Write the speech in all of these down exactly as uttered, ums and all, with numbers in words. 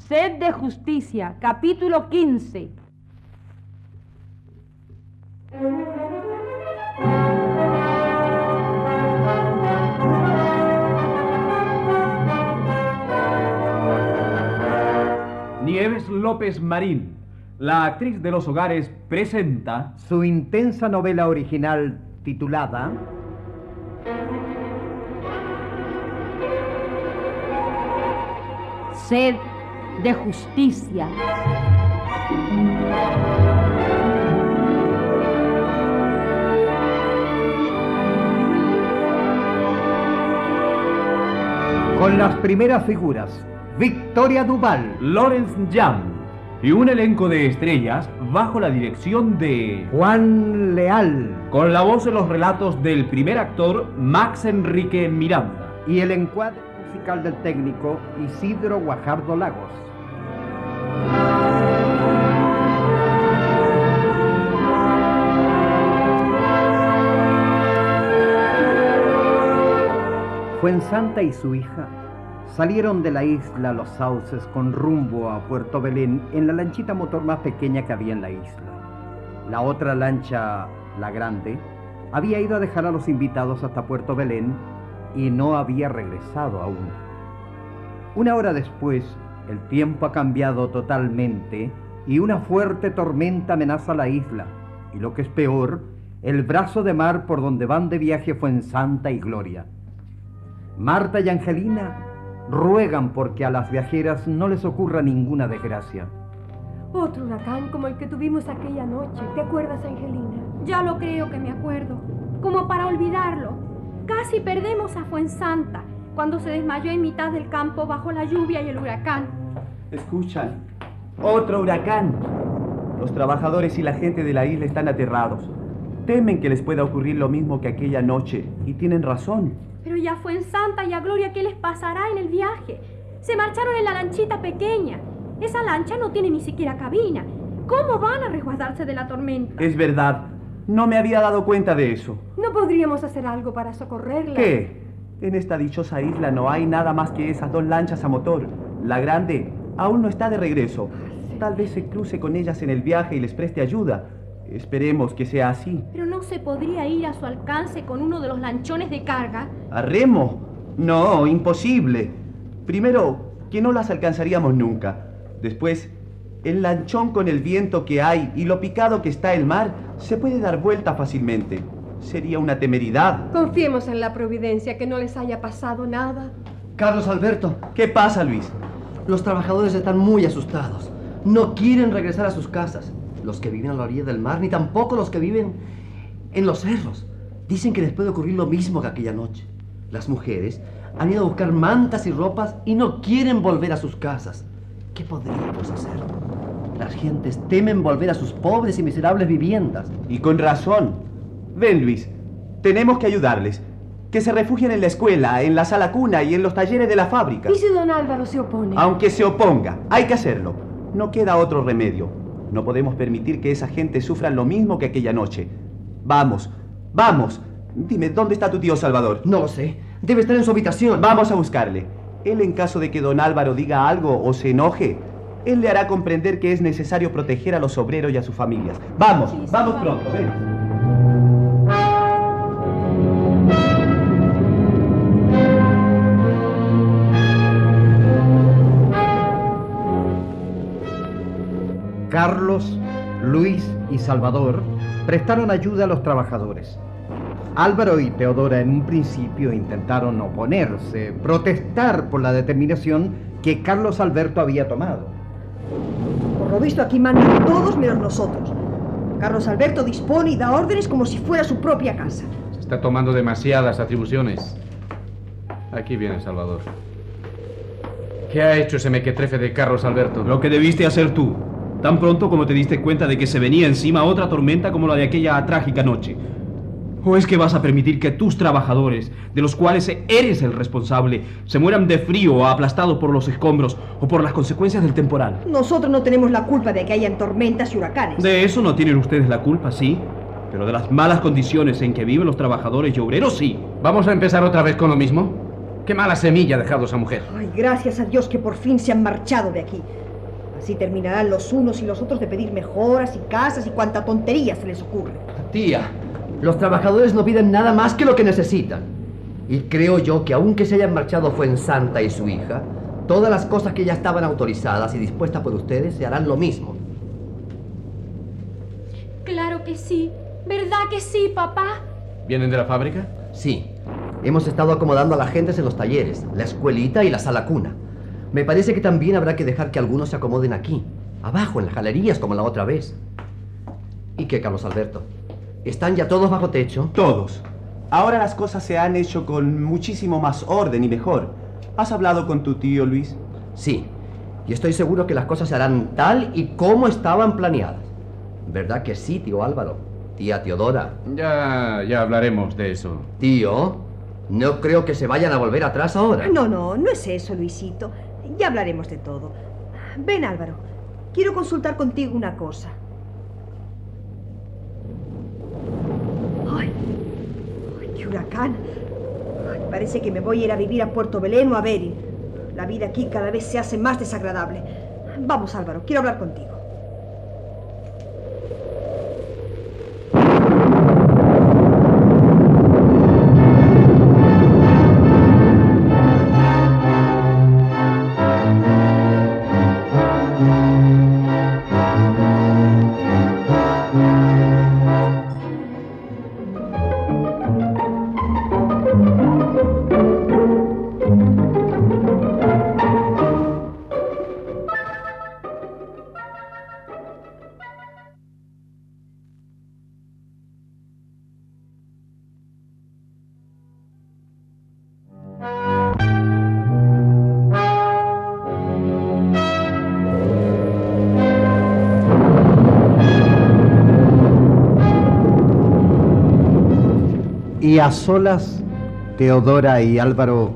Sed de justicia, capítulo quince. Nieves López Marín, la actriz de los hogares, presenta su intensa novela original titulada Sed de justicia. Con las primeras figuras: Victoria Duval, Lawrence Young y un elenco de estrellas bajo la dirección de Juan Leal, con la voz en los relatos del primer actor Max Enrique Miranda y el encuadre musical del técnico Isidro Guajardo Lagos. Fuensanta y su hija salieron de la isla Los Sauces con rumbo a Puerto Belén en la lanchita motor más pequeña que había en la isla. La otra lancha, la grande, había ido a dejar a los invitados hasta Puerto Belén y no había regresado aún. Una hora después, el tiempo ha cambiado totalmente y una fuerte tormenta amenaza la isla. Y lo que es peor, el brazo de mar por donde van de viaje Fuensanta y Gloria. Marta y Angelina ruegan porque a las viajeras no les ocurra ninguna desgracia. Otro huracán como el que tuvimos aquella noche. ¿Te acuerdas, Angelina? Ya lo creo que me acuerdo. Como para olvidarlo. Casi perdemos a Fuensanta cuando se desmayó en mitad del campo bajo la lluvia y el huracán. Escuchan, otro huracán. Los trabajadores y la gente de la isla están aterrados. Temen que les pueda ocurrir lo mismo que aquella noche y tienen razón. Pero ya Fuensanta y a Gloria, ¿qué les pasará en el viaje? Se marcharon en la lanchita pequeña. Esa lancha no tiene ni siquiera cabina. ¿Cómo van a resguardarse de la tormenta? Es verdad. No me había dado cuenta de eso. ¿No podríamos hacer algo para socorrerla? ¿Qué? En esta dichosa isla no hay nada más que esas dos lanchas a motor. La grande aún no está de regreso. Tal vez se cruce con ellas en el viaje y les preste ayuda. Esperemos que sea así. ¿Pero no se podría ir a su alcance con uno de los lanchones de carga? ¿A remo? No, imposible. Primero, que no las alcanzaríamos nunca. Después, el lanchón con el viento que hay y lo picado que está el mar se puede dar vuelta fácilmente. Sería una temeridad. Confiemos en la providencia, que no les haya pasado nada. Carlos Alberto. ¿Qué pasa, Luis? Los trabajadores están muy asustados. No quieren regresar a sus casas. Los que viven a la orilla del mar, ni tampoco los que viven en los cerros. Dicen que les puede ocurrir lo mismo que aquella noche. Las mujeres han ido a buscar mantas y ropas y no quieren volver a sus casas. ¿Qué podríamos hacer? Las gentes temen volver a sus pobres y miserables viviendas. Y con razón. Ven, Luis, tenemos que ayudarles. Que se refugien en la escuela, en la sala cuna y en los talleres de la fábrica. ¿Y si don Álvaro se opone? Aunque se oponga, hay que hacerlo. No queda otro remedio. No podemos permitir que esa gente sufra lo mismo que aquella noche. Vamos, vamos. Dime, ¿dónde está tu tío Salvador? No lo sé. Debe estar en su habitación. Vamos a buscarle. Él, en caso de que don Álvaro diga algo o se enoje, él le hará comprender que es necesario proteger a los obreros y a sus familias. Vamos, sí, sí, vamos va. pronto, ven. Carlos, Luis y Salvador prestaron ayuda a los trabajadores. Álvaro y Teodora en un principio intentaron oponerse, protestar por la determinación que Carlos Alberto había tomado. Por lo visto aquí mandan todos menos nosotros. Carlos Alberto dispone y da órdenes como si fuera su propia casa. Se está tomando demasiadas atribuciones. Aquí viene Salvador. ¿Qué ha hecho ese mequetrefe de Carlos Alberto? Lo que debiste hacer tú, tan pronto como te diste cuenta de que se venía encima otra tormenta como la de aquella trágica noche. ¿O es que vas a permitir que tus trabajadores, de los cuales eres el responsable, se mueran de frío o aplastados por los escombros o por las consecuencias del temporal? Nosotros no tenemos la culpa de que hayan tormentas y huracanes. De eso no tienen ustedes la culpa, sí. Pero de las malas condiciones en que viven los trabajadores y obreros, sí. ¿Vamos a empezar otra vez con lo mismo? ¡Qué mala semilla ha dejado esa mujer! Ay, gracias a Dios que por fin se han marchado de aquí. Así terminarán los unos y los otros de pedir mejoras y casas y cuanta tontería se les ocurre. Tía, los trabajadores no piden nada más que lo que necesitan. Y creo yo que aunque se hayan marchado Fuensanta y su hija, todas las cosas que ya estaban autorizadas y dispuestas por ustedes se harán lo mismo. Claro que sí. ¿Verdad que sí, papá? ¿Vienen de la fábrica? Sí. Hemos estado acomodando a la gente en los talleres, la escuelita y la sala cuna. Me parece que también habrá que dejar que algunos se acomoden aquí, abajo, en las galerías, como la otra vez. ¿Y qué, Carlos Alberto? ¿Están ya todos bajo techo? Todos. Ahora las cosas se han hecho con muchísimo más orden y mejor. ¿Has hablado con tu tío, Luis? Sí. Y estoy seguro que las cosas se harán tal y como estaban planeadas. ¿Verdad que sí, tío Álvaro? Tía Teodora. Ya, ya hablaremos de eso. Tío, no creo que se vayan a volver atrás ahora. No, no, no es eso, Luisito. Ya hablaremos de todo. Ven, Álvaro. Quiero consultar contigo una cosa. ¡Ay! ¡Ay, qué huracán! Ay, parece que me voy a ir a vivir a Puerto Belén o a Berín. La vida aquí cada vez se hace más desagradable. Vamos, Álvaro, quiero hablar contigo. Y a solas, Teodora y Álvaro...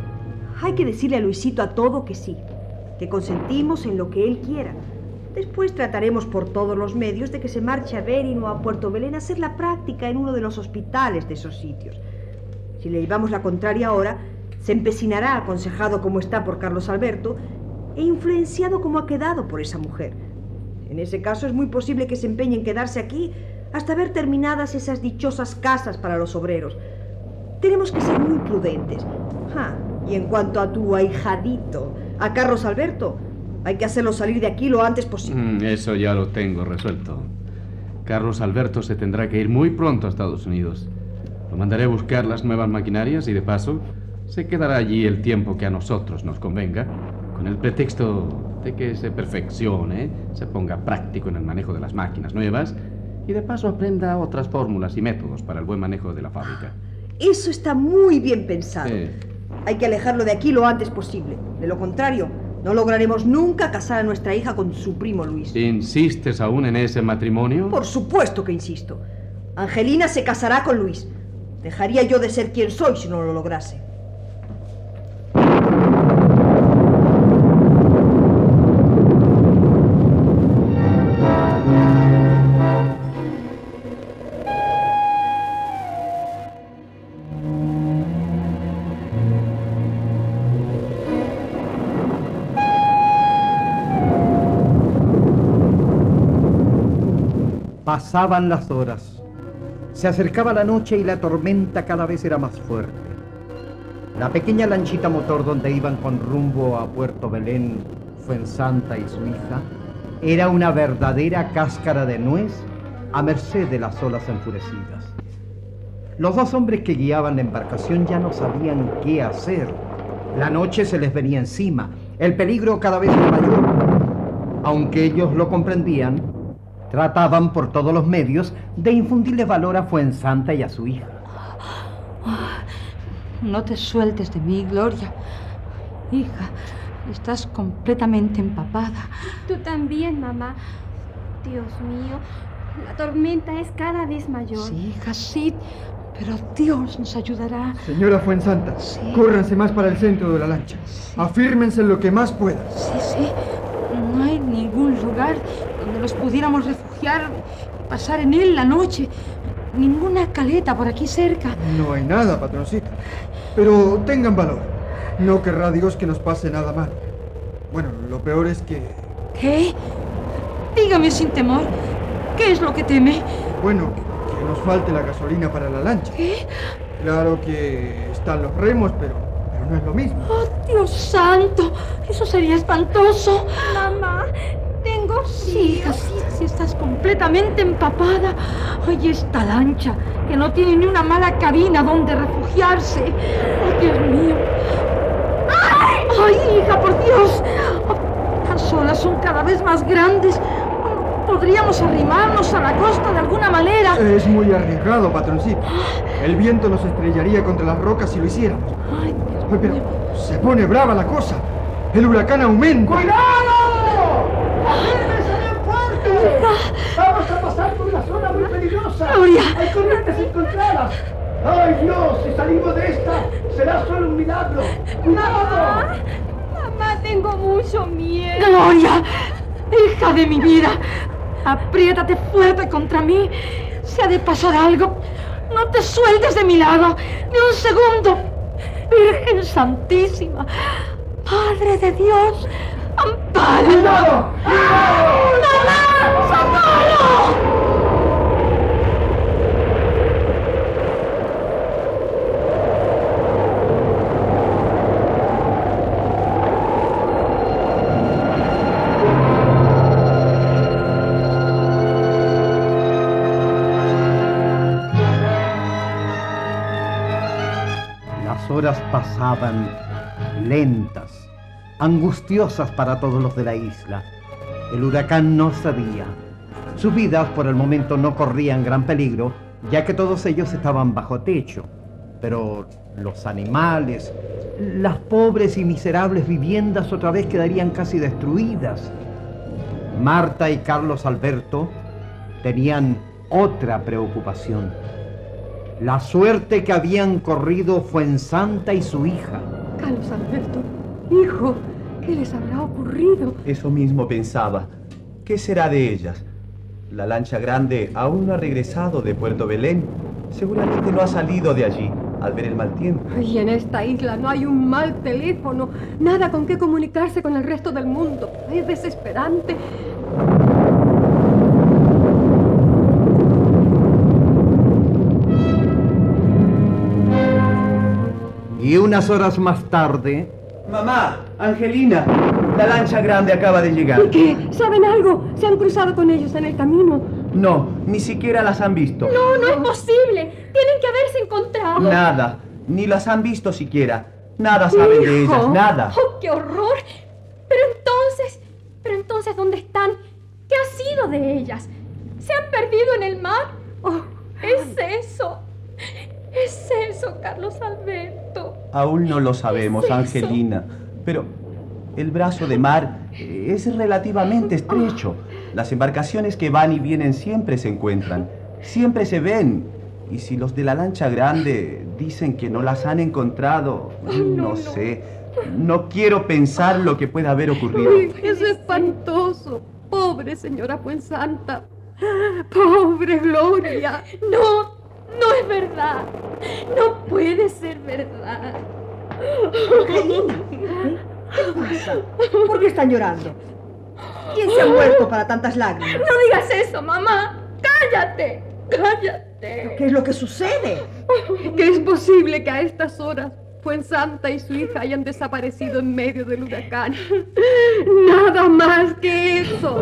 Hay que decirle a Luisito a todo que sí, que consentimos en lo que él quiera. Después trataremos por todos los medios de que se marche a Berín o a Puerto Belén a hacer la práctica en uno de los hospitales de esos sitios. Si le llevamos la contraria ahora, se empecinará, aconsejado como está por Carlos Alberto, e influenciado como ha quedado por esa mujer. En ese caso es muy posible que se empeñe en quedarse aquí hasta ver terminadas esas dichosas casas para los obreros. Tenemos que ser muy prudentes. Ah, y en cuanto a tu ahijadito, a Carlos Alberto, hay que hacerlo salir de aquí lo antes posible. Mm, eso ya lo tengo resuelto. Carlos Alberto se tendrá que ir muy pronto a Estados Unidos. Lo mandaré a buscar las nuevas maquinarias y, de paso, se quedará allí el tiempo que a nosotros nos convenga, con el pretexto de que se perfeccione, se ponga práctico en el manejo de las máquinas nuevas y, de paso, aprenda otras fórmulas y métodos para el buen manejo de la fábrica. Eso está muy bien pensado. Sí. Hay que alejarlo de aquí lo antes posible. De lo contrario, no lograremos nunca casar a nuestra hija con su primo Luis. ¿Insistes aún en ese matrimonio? Por supuesto que insisto. Angelina se casará con Luis. Dejaría yo de ser quien soy si no lo lograse. Pasaban las horas. Se acercaba la noche y la tormenta cada vez era más fuerte. La pequeña lanchita motor donde iban con rumbo a Puerto Belén, Fuensanta y su hija, era una verdadera cáscara de nuez a merced de las olas enfurecidas. Los dos hombres que guiaban la embarcación ya no sabían qué hacer. La noche se les venía encima, el peligro cada vez era mayor. Aunque ellos lo comprendían, trataban por todos los medios de infundirle valor a Fuensanta y a su hija. No te sueltes de mí, Gloria. Hija, estás completamente empapada. Tú también, mamá. Dios mío, la tormenta es cada vez mayor. Sí, hija, sí, pero Dios nos ayudará. Señora Fuensanta, sí. Córranse más para el centro de la lancha. Sí. Afírmense lo que más puedan. Sí, sí. No hay ningún lugar donde nos pudiéramos refugiar, pasar en él la noche. Ninguna caleta por aquí cerca. No hay nada, patroncita. Pero tengan valor. No querrá Dios que nos pase nada mal. Bueno, lo peor es que... ¿Qué? Dígame sin temor. ¿Qué es lo que teme? Bueno, que nos falte la gasolina para la lancha. ¿Qué? Claro que están los remos, pero, pero no es lo mismo. ¡Oh, Dios santo! Eso sería espantoso. Mamá, tengo Sí, hija, sí, sí, estás completamente empapada. Ay, esta lancha, que no tiene ni una mala cabina donde refugiarse. ¡Oh, Dios mío! ¡Ay! ¡Ay, hija, por Dios! Oh, las olas son cada vez más grandes. Podríamos arrimarnos a la costa de alguna manera. Es muy arriesgado, patroncito. El viento nos estrellaría contra las rocas si lo hiciéramos. Ay, Dios Ay, pero mío. se pone brava la cosa. El huracán aumenta. ¡Cuidado! ¡Afírmese bien fuerte! Vamos a pasar por una zona muy peligrosa. Gloria. Hay corrientes encontradas. ¡Ay, Dios! Si salimos de esta, será solo un milagro. ¡Cuidado! Mamá, tengo mucho miedo. Gloria, hija de mi vida, apriétate fuerte contra mí. Si ha de pasar algo, no te sueltes de mi lado ni un segundo. Virgen Santísima, Madre de Dios, ampárame. ¡Cuidado! ¡Cuidado! ¡Mamá! ¡Socorro! Las horas pasaban lentas, angustiosas para todos los de la isla. El huracán no cedía. Sus vidas por el momento no corrían gran peligro, ya que todos ellos estaban bajo techo. Pero los animales, las pobres y miserables viviendas otra vez quedarían casi destruidas. Marta y Carlos Alberto tenían otra preocupación. La suerte que habían corrido Fuensanta y su hija. Carlos Alberto, hijo, ¿qué les habrá ocurrido? Eso mismo pensaba. ¿Qué será de ellas? La lancha grande aún no ha regresado de Puerto Belén. Seguramente no ha salido de allí al ver el mal tiempo. Y en esta isla no hay un mal teléfono, nada con qué comunicarse con el resto del mundo. Es desesperante. Y unas horas más tarde... Mamá, Angelina, la lancha grande acaba de llegar. ¿Y qué? ¿Saben algo? ¿Se han cruzado con ellos en el camino? No, ni siquiera las han visto. No, no es posible. Tienen que haberse encontrado. Nada, ni las han visto siquiera. Nada saben de Hijo. ellas, nada. ¡Oh, qué horror! Pero entonces, pero entonces, ¿dónde están? ¿Qué ha sido de ellas? ¿Se han perdido en el mar? Oh, Es eso. Es eso, Carlos Alberto. Aún no lo sabemos, ¿Qué es eso? Angelina. Pero el brazo de mar es relativamente estrecho. Las embarcaciones que van y vienen siempre se encuentran. Siempre se ven. Y si los de la lancha grande dicen que no las han encontrado, no, no, no. sé. No quiero pensar lo que pueda haber ocurrido. Uy, es espantoso. Pobre señora Fuensanta. Pobre Gloria. No, no es verdad. No puede ser verdad. ¿Qué pasa? ¿Por qué están llorando? ¿Quién se ha muerto para tantas lágrimas? No digas eso, mamá. Cállate, cállate. ¿Qué es lo que sucede? Que es posible que a estas horas Fuensanta y su hija hayan desaparecido en medio del huracán. Nada más que eso.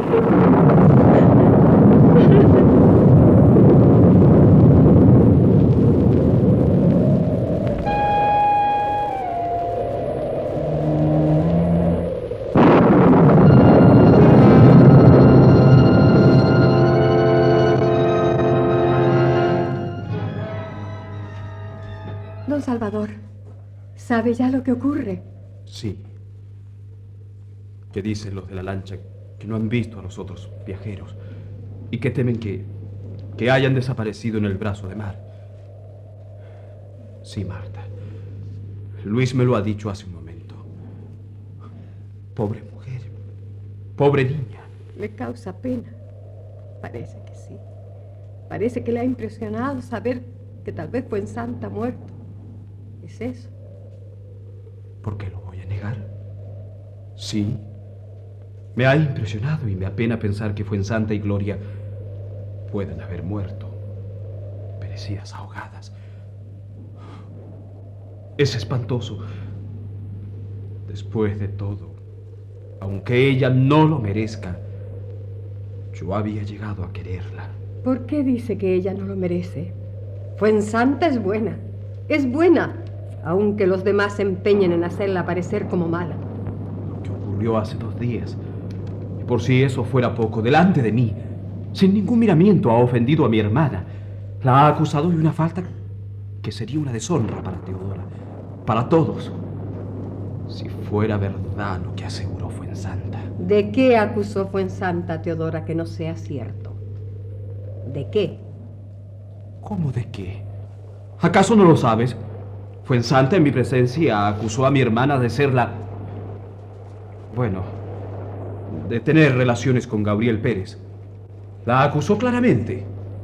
Don Salvador, ¿sabe ya lo que ocurre? Sí. ¿Qué dicen los de la lancha que no han visto a los otros viajeros y que temen que, que hayan desaparecido en el brazo de mar? Sí, Marta. Luis me lo ha dicho hace un momento. Pobre mujer. Pobre niña. Le causa pena. Parece que sí. Parece que le ha impresionado saber que tal vez Fuensanta ha muerto. ¿Es eso? ¿Por qué lo voy a negar? Sí, me ha impresionado y me apena pensar que Fuensanta y Gloria puedan haber muerto, perecidas ahogadas. Es espantoso. Después de todo, aunque ella no lo merezca, yo había llegado a quererla. ¿Por qué dice que ella no lo merece? Fuensanta es buena, es buena, aunque los demás se empeñen en hacerla parecer como mala. Lo que ocurrió hace dos días, y por si eso fuera poco, delante de mí, sin ningún miramiento, ha ofendido a mi hermana. La ha acusado de una falta que sería una deshonra para Teodora, para todos. Si fuera verdad lo que aseguró Fuensanta. ¿De qué acusó Fuensanta a Teodora que no sea cierto? ¿De qué? ¿Cómo de qué? ¿Acaso no lo sabes? Fuensanta en mi presencia acusó a mi hermana de ser la... Bueno, de tener relaciones con Gabriel Pérez. La acusó claramente.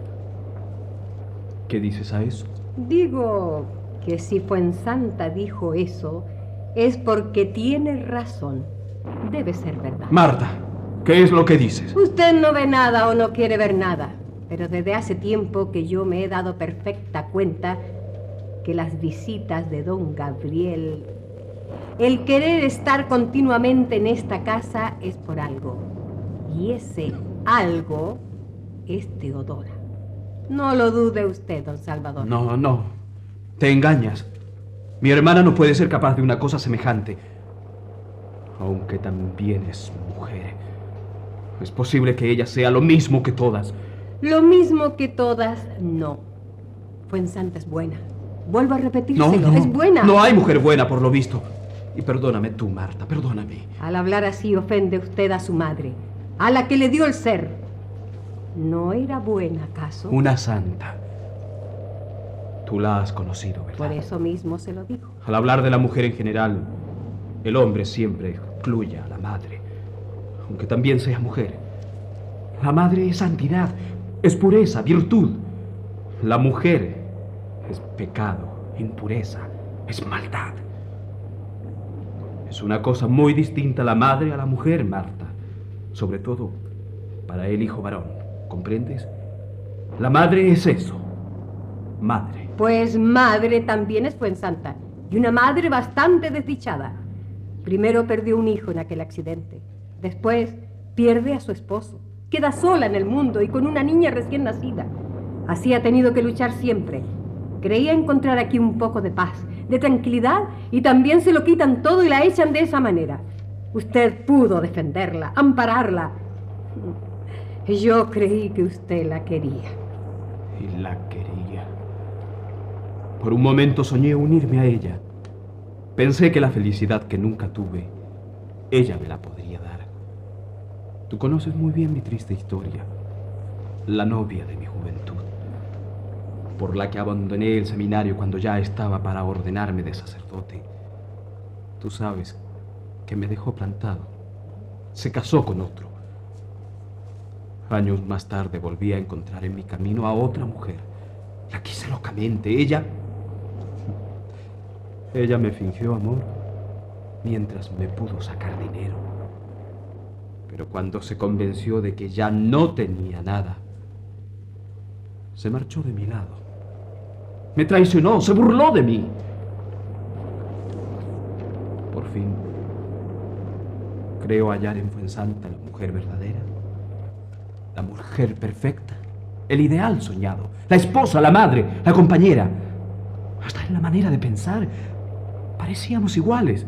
¿Qué dices a eso? Digo que si Fuensanta dijo eso, es porque tiene razón. Debe ser verdad. Marta, ¿qué es lo que dices? Usted no ve nada o no quiere ver nada, pero desde hace tiempo que yo me he dado perfecta cuenta que las visitas de don Gabriel, el querer estar continuamente en esta casa es por algo. Y ese algo es Teodora. No lo dude usted, don Salvador. No, no. Te engañas. Mi hermana no puede ser capaz de una cosa semejante. Aunque también es mujer. Es posible que ella sea lo mismo que todas. Lo mismo que todas, no. Fuensanta es buena. Vuelvo a repetírselo, no, no, es buena. No hay mujer buena, por lo visto. Y perdóname tú, Marta, perdóname. Al hablar así ofende usted a su madre, a la que le dio el ser. ¿No era buena, acaso? Una santa. Tú la has conocido, ¿verdad? Por eso mismo se lo digo. Al hablar de la mujer en general, el hombre siempre excluye a la madre, aunque también sea mujer. La madre es santidad, es pureza, virtud. La mujer es pecado, impureza, es maldad. Es una cosa muy distinta la madre a la mujer, Marta. Sobre todo para el hijo varón, ¿comprendes? La madre es eso, madre. Pues madre también es Fuensanta, y una madre bastante desdichada. Primero perdió un hijo en aquel accidente, después pierde a su esposo, queda sola en el mundo y con una niña recién nacida. Así ha tenido que luchar siempre. Creía encontrar aquí un poco de paz, de tranquilidad, y también se lo quitan todo y la echan de esa manera. Usted pudo defenderla, ampararla. Yo creí que usted la quería. Y la quería. Por un momento soñé unirme a ella. Pensé que la felicidad que nunca tuve, ella me la podría dar. Tú conoces muy bien mi triste historia. La novia de mi juventud, por la que abandoné el seminario cuando ya estaba para ordenarme de sacerdote. Tú sabes que me dejó plantado. Se casó con otro. Años más tarde volví a encontrar en mi camino a otra mujer. La quise locamente. Ella... Ella me fingió amor mientras me pudo sacar dinero. Pero cuando se convenció de que ya no tenía nada, se marchó de mi lado. Me traicionó, se burló de mí. Por fin, creo hallar en Fuensanta la mujer verdadera, la mujer perfecta, el ideal soñado, la esposa, la madre, la compañera. Hasta en la manera de pensar parecíamos iguales.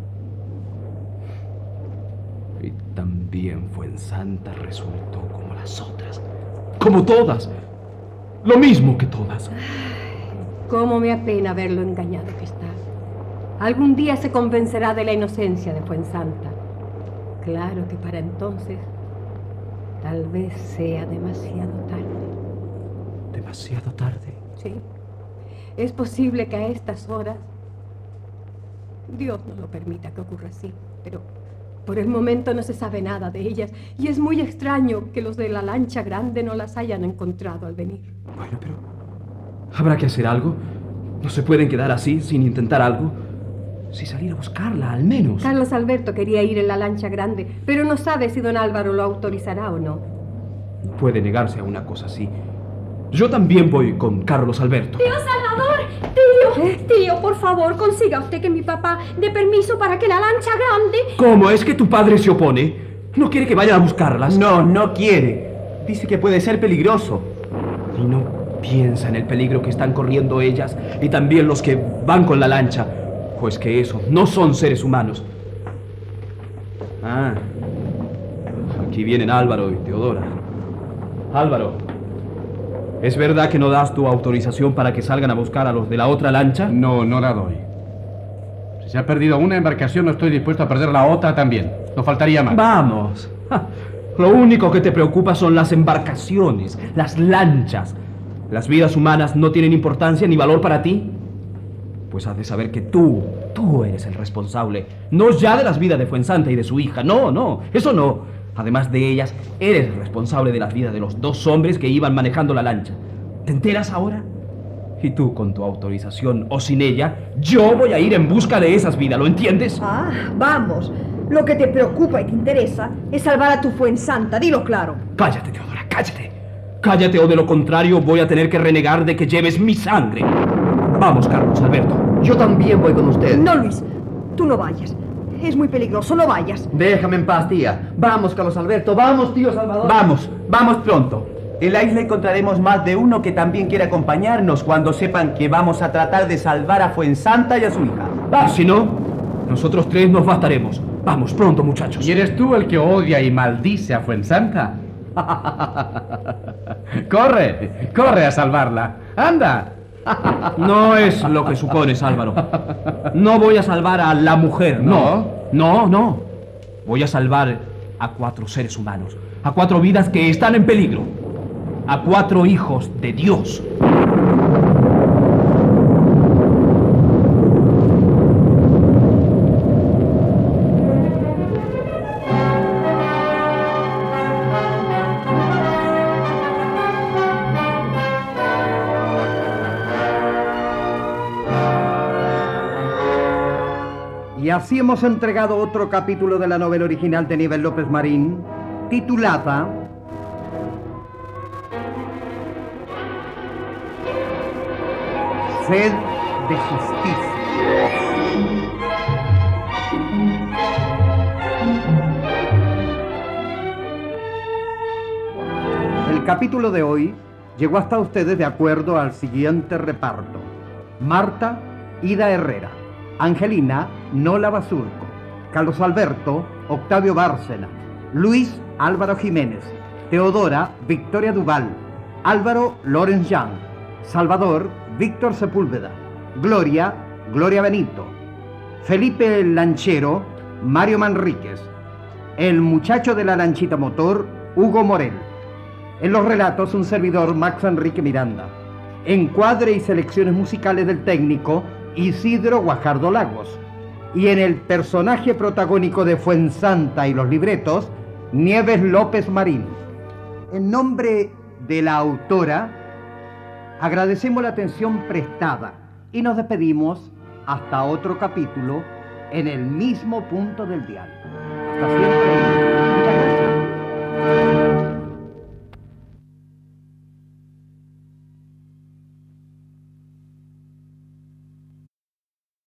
Y también Fuensanta resultó como las otras, como todas, lo mismo que todas. Cómo me apena verlo engañado que está. Algún día se convencerá de la inocencia de Fuensanta. Claro que para entonces tal vez sea demasiado tarde. ¿Demasiado tarde? Sí. Es posible que a estas horas Dios no lo permita que ocurra así, pero por el momento no se sabe nada de ellas y es muy extraño que los de la lancha grande no las hayan encontrado al venir. Bueno, pero habrá que hacer algo. No se pueden quedar así sin intentar algo. Si salir a buscarla, al menos. Carlos Alberto quería ir en la lancha grande, pero no sabe si don Álvaro lo autorizará o no. No puede negarse a una cosa así. Yo también voy con Carlos Alberto. ¡Tío Salvador! ¡Tío! ¿Eh? Tío, por favor, consiga usted que mi papá dé permiso para que la lancha grande... ¿Cómo? ¿Es que tu padre se opone? ¿No quiere que vayan a buscarlas? No, no quiere. Dice que puede ser peligroso. Y no piensa en el peligro que están corriendo ellas y también los que van con la lancha. Pues que esos no son seres humanos. Ah, aquí vienen Álvaro y Teodora. Álvaro, ¿es verdad que no das tu autorización para que salgan a buscar a los de la otra lancha? No, no la doy. Si se ha perdido una embarcación, no estoy dispuesto a perder la otra también. No faltaría más. Vamos. Ja, lo único que te preocupa son las embarcaciones, las lanchas. ¿Las vidas humanas no tienen importancia ni valor para ti? Pues has de saber que tú, tú eres el responsable. No ya de las vidas de Fuensanta y de su hija. No, no, eso no. Además de ellas, eres el responsable de las vidas de los dos hombres que iban manejando la lancha. ¿Te enteras ahora? Y tú, con tu autorización o sin ella, yo voy a ir en busca de esas vidas, ¿lo entiendes? Ah, vamos. Lo que te preocupa y te interesa es salvar a tu Fuensanta, dilo claro. Cállate, Teodora, cállate. Cállate o de lo contrario voy a tener que renegar de que lleves mi sangre. Vamos, Carlos Alberto. Yo también voy con usted. No, Luis, tú no vayas. Es muy peligroso, no vayas. Déjame en paz, tía. Vamos, Carlos Alberto. Vamos, tío Salvador. Vamos, vamos pronto. En la isla encontraremos más de uno que también quiere acompañarnos cuando sepan que vamos a tratar de salvar a Fuensanta y a su hija. Y si no, nosotros tres nos bastaremos. Vamos, pronto, muchachos. ¿Y eres tú el que odia y maldice a Fuensanta? ¡Corre! ¡Corre a salvarla! ¡Anda! No es lo que supones, Álvaro. No voy a salvar a la mujer, no. No, no. Voy a salvar a cuatro seres humanos. A cuatro vidas que están en peligro. A cuatro hijos de Dios. Y así hemos entregado otro capítulo de la novela original de Nieves López Marín, titulada Sed de Justicia. El capítulo de hoy llegó hasta ustedes de acuerdo al siguiente reparto: Marta, Ida Herrera; Angelina, Nola Basurco; Carlos Alberto, Octavio Bárcena; Luis, Álvaro Jiménez; Teodora, Victoria Duval; Álvaro, Lorenz Young; Salvador, Víctor Sepúlveda; Gloria, Gloria Benito; Felipe el Lanchero, Mario Manríquez; el muchacho de la lanchita motor, Hugo Morel. En los relatos, un servidor, Max Enrique Miranda. Encuadre y selecciones musicales del técnico, Isidro Guajardo Lagos. Y en el personaje protagónico de Fuensanta y los libretos, Nieves López Marín. En nombre de la autora, agradecemos la atención prestada y nos despedimos hasta otro capítulo en el mismo punto del dial. Hasta siempre.